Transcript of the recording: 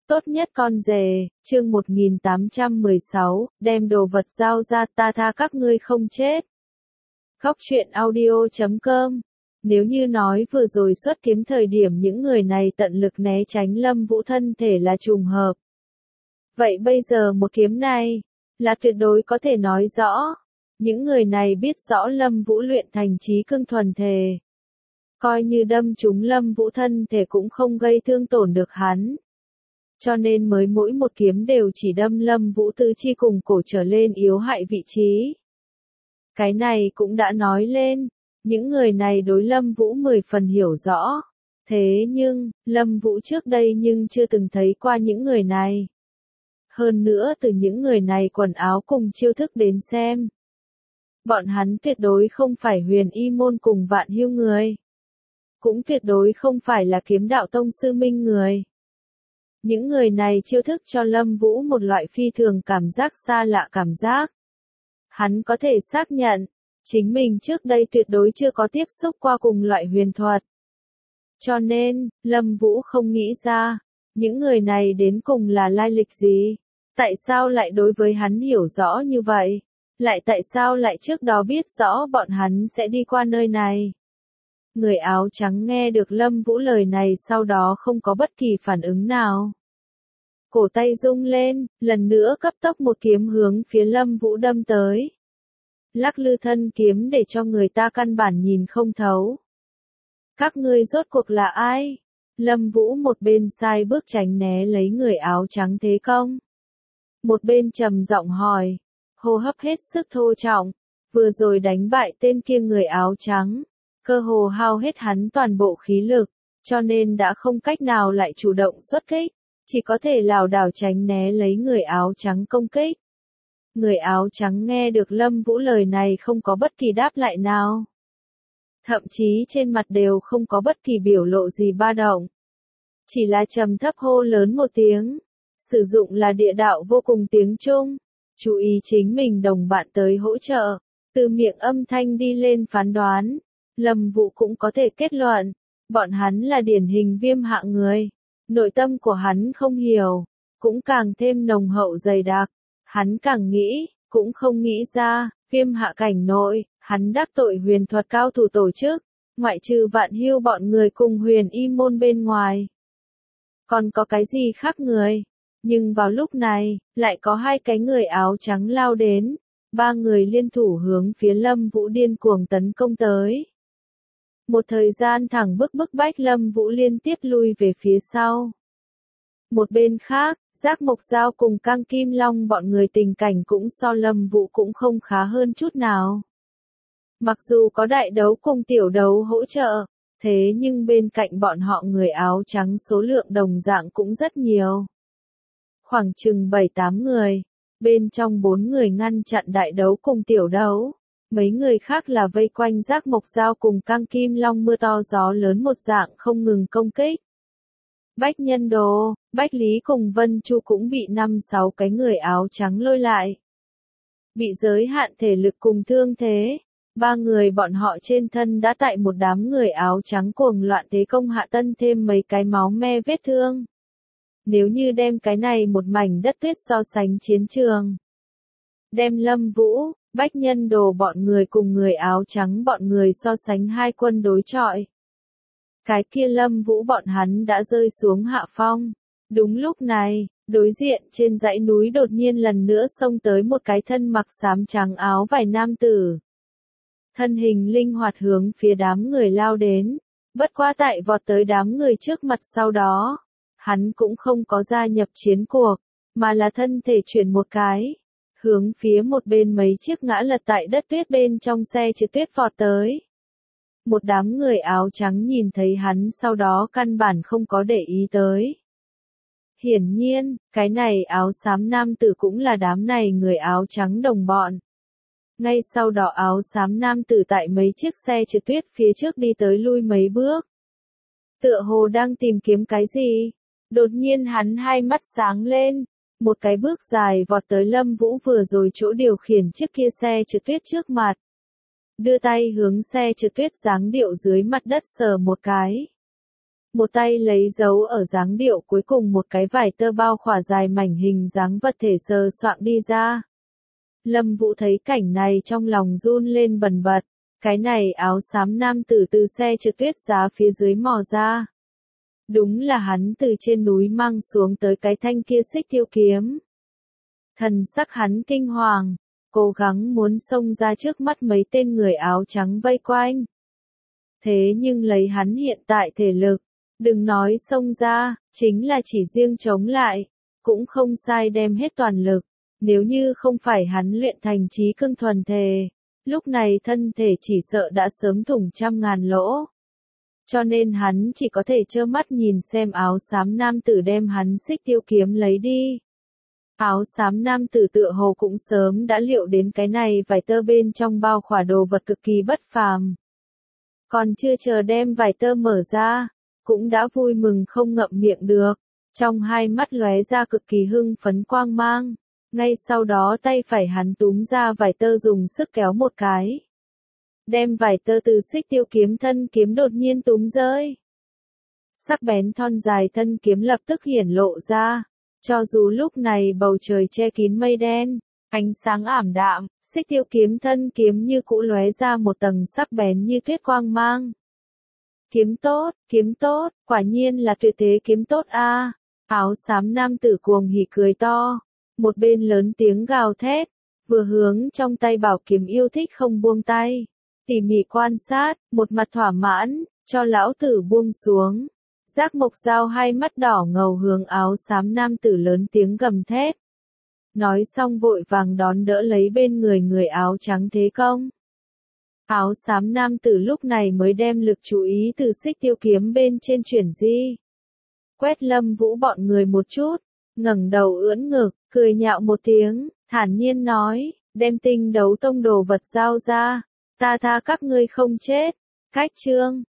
Tốt nhất con rể, chương 1816, đem đồ vật giao ra ta tha các ngươi không chết. Góc truyện audio.com. Nếu như nói vừa rồi xuất kiếm thời điểm những người này tận lực né tránh Lâm Vũ thân thể là trùng hợp. Vậy bây giờ một kiếm này, là tuyệt đối có thể nói rõ. Những người này biết rõ Lâm Vũ luyện thành chí cương thuần thể. Coi như đâm trúng Lâm Vũ thân thể cũng không gây thương tổn được hắn. Cho nên mới mỗi một kiếm đều chỉ đâm Lâm Vũ tứ chi cùng cổ trở lên yếu hại vị trí. Cái này cũng đã nói lên, những người này đối Lâm Vũ 10 phần hiểu rõ. Thế nhưng, Lâm Vũ trước đây nhưng chưa từng thấy qua những người này. Hơn nữa từ những người này quần áo cùng chiêu thức đến xem. Bọn hắn tuyệt đối không phải Huyền Y môn cùng Vạn Hưu người. Cũng tuyệt đối không phải là Kiếm Đạo Tông sư Minh người. Những người này chiêu thức cho Lâm Vũ một loại phi thường cảm giác xa lạ cảm giác. Hắn có thể xác nhận, chính mình trước đây tuyệt đối chưa có tiếp xúc qua cùng loại huyền thuật. Cho nên, Lâm Vũ không nghĩ ra, những người này đến cùng là lai lịch gì? Tại sao lại đối với hắn hiểu rõ như vậy? Lại tại sao lại trước đó biết rõ bọn hắn sẽ đi qua nơi này? Người áo trắng nghe được Lâm Vũ lời này sau đó không có bất kỳ phản ứng nào. Cổ tay rung lên, lần nữa cấp tốc một kiếm hướng phía Lâm Vũ đâm tới. Lắc lư thân kiếm để cho người ta căn bản nhìn không thấu. Các ngươi rốt cuộc là ai? Lâm Vũ một bên sai bước tránh né lấy người áo trắng thế công. Một bên trầm giọng hỏi, hô hấp hết sức thô trọng, vừa rồi đánh bại tên kia người áo trắng. Cơ hồ hao hết hắn toàn bộ khí lực, cho nên đã không cách nào lại chủ động xuất kích, chỉ có thể lảo đảo tránh né lấy người áo trắng công kích. Người áo trắng nghe được Lâm Vũ lời này không có bất kỳ đáp lại nào. Thậm chí trên mặt đều không có bất kỳ biểu lộ gì ba động. Chỉ là trầm thấp hô lớn một tiếng, sử dụng là địa đạo vô cùng tiếng Trung, chú ý chính mình đồng bạn tới hỗ trợ, từ miệng âm thanh đi lên phán đoán. Lâm Vũ cũng có thể kết luận, bọn hắn là điển hình viêm hạ người. Nội tâm của hắn không hiểu, cũng càng thêm nồng hậu dày đặc. Hắn càng nghĩ, cũng không nghĩ ra, viêm hạ cảnh nội, hắn đắc tội huyền thuật cao thủ tổ chức, ngoại trừ Vạn Hưu bọn người cùng Huyền Y môn bên ngoài. Còn có cái gì khác người? Nhưng vào lúc này, lại có hai cái người áo trắng lao đến, ba người liên thủ hướng phía Lâm Vũ điên cuồng tấn công tới. Một thời gian thẳng bức bách Lâm Vũ liên tiếp lui về phía sau. Một bên khác, Giác Mộc Dao cùng Cang Kim Long bọn người tình cảnh cũng so Lâm Vũ cũng không khá hơn chút nào. Mặc dù có đại đấu cùng tiểu đấu hỗ trợ, thế nhưng bên cạnh bọn họ người áo trắng số lượng đồng dạng cũng rất nhiều. Khoảng chừng 7-8 người, bên trong 4 người ngăn chặn đại đấu cùng tiểu đấu. Mấy người khác là vây quanh Giác Mộc Dao cùng Cang Kim Long mưa to gió lớn một dạng không ngừng công kích. Bách Nhân Đồ, Bách Lý cùng Vân Chu cũng bị 5-6 cái người áo trắng lôi lại. Bị giới hạn thể lực cùng thương thế, ba người bọn họ trên thân đã tại một đám người áo trắng cuồng loạn thế công hạ tân thêm mấy cái máu me vết thương. Nếu như đem cái này một mảnh đất tuyết so sánh chiến trường, đem Lâm Vũ, Bách Nhân Đồ bọn người cùng người áo trắng bọn người so sánh hai quân đối chọi. Cái kia Lâm Vũ bọn hắn đã rơi xuống hạ phong. Đúng lúc này, đối diện trên dãy núi đột nhiên lần nữa xông tới một cái thân mặc xám trắng áo vải nam tử. Thân hình linh hoạt hướng phía đám người lao đến, bất quá tại vọt tới đám người trước mặt sau đó. Hắn cũng không có gia nhập chiến cuộc, mà là thân thể chuyển một cái. Hướng phía một bên mấy chiếc ngã lật tại đất tuyết bên trong xe chở tuyết vọt tới. Một đám người áo trắng nhìn thấy hắn sau đó căn bản không có để ý tới. Hiển nhiên, cái này áo xám nam tử cũng là đám này người áo trắng đồng bọn. Ngay sau đó áo xám nam tử tại mấy chiếc xe chở tuyết phía trước đi tới lui mấy bước. Tựa hồ đang tìm kiếm cái gì? Đột nhiên hắn hai mắt sáng lên. Một cái bước dài vọt tới Lâm Vũ vừa rồi chỗ điều khiển chiếc kia xe trượt tuyết trước mặt. Đưa tay hướng xe trượt tuyết giáng điệu dưới mặt đất sờ một cái. một tay lấy dấu ở dáng điệu cuối cùng một cái vải tơ bao khỏa dài mảnh hình dáng vật thể sờ soạng đi ra. Lâm Vũ thấy cảnh này trong lòng run lên bần bật, cái này áo xám nam tử từ xe trượt tuyết giá phía dưới mò ra. Đúng là hắn từ trên núi mang xuống tới cái thanh kia xích tiêu kiếm. Thần sắc hắn kinh hoàng, cố gắng muốn xông ra trước mắt mấy tên người áo trắng vây quanh. Thế nhưng lấy hắn hiện tại thể lực, đừng nói xông ra, chính là chỉ riêng chống lại, cũng không sai đem hết toàn lực. Nếu như không phải hắn luyện thành trí cương thuần thể, lúc này thân thể chỉ sợ đã sớm thủng trăm ngàn lỗ. Cho nên hắn chỉ có thể trơ mắt nhìn xem áo xám nam tử đem hắn xích tiêu kiếm lấy đi. Áo xám nam tử tựa hồ cũng sớm đã liệu đến cái này vải tơ bên trong bao khỏa đồ vật cực kỳ bất phàm. Còn chưa chờ đem vải tơ mở ra, cũng đã vui mừng không ngậm miệng được, trong hai mắt lóe ra cực kỳ hưng phấn quang mang. Ngay sau đó tay phải hắn túm ra vải tơ dùng sức kéo một cái. Đem vải tơ từ xích tiêu kiếm thân kiếm đột nhiên túm rơi. Sắc bén thon dài thân kiếm lập tức hiển lộ ra. Cho dù lúc này bầu trời che kín mây đen, ánh sáng ảm đạm, xích tiêu kiếm thân kiếm như cũ lóe ra một tầng sắc bén như tuyết quang mang. Kiếm tốt, quả nhiên là tuyệt thế kiếm tốt a. Áo xám nam tử cuồng hỉ cười to. Một bên lớn tiếng gào thét, vừa hướng trong tay bảo kiếm yêu thích không buông tay, tỉ mỉ quan sát, một mặt thỏa mãn, cho lão tử buông xuống. Giác Mộc Dao hai mắt đỏ ngầu hướng áo xám nam tử lớn tiếng gầm thét. Nói xong vội vàng đón đỡ lấy bên người áo trắng thế công. Áo xám nam tử lúc này mới đem lực chú ý từ xích tiêu kiếm bên trên chuyển di. Quét Lâm Vũ bọn người một chút. Ngẩng đầu ưỡn ngực, cười nhạo một tiếng, thản nhiên nói, đem Tinh Đấu Tông đồ vật giao ra, ta tha các ngươi không chết. Cách chương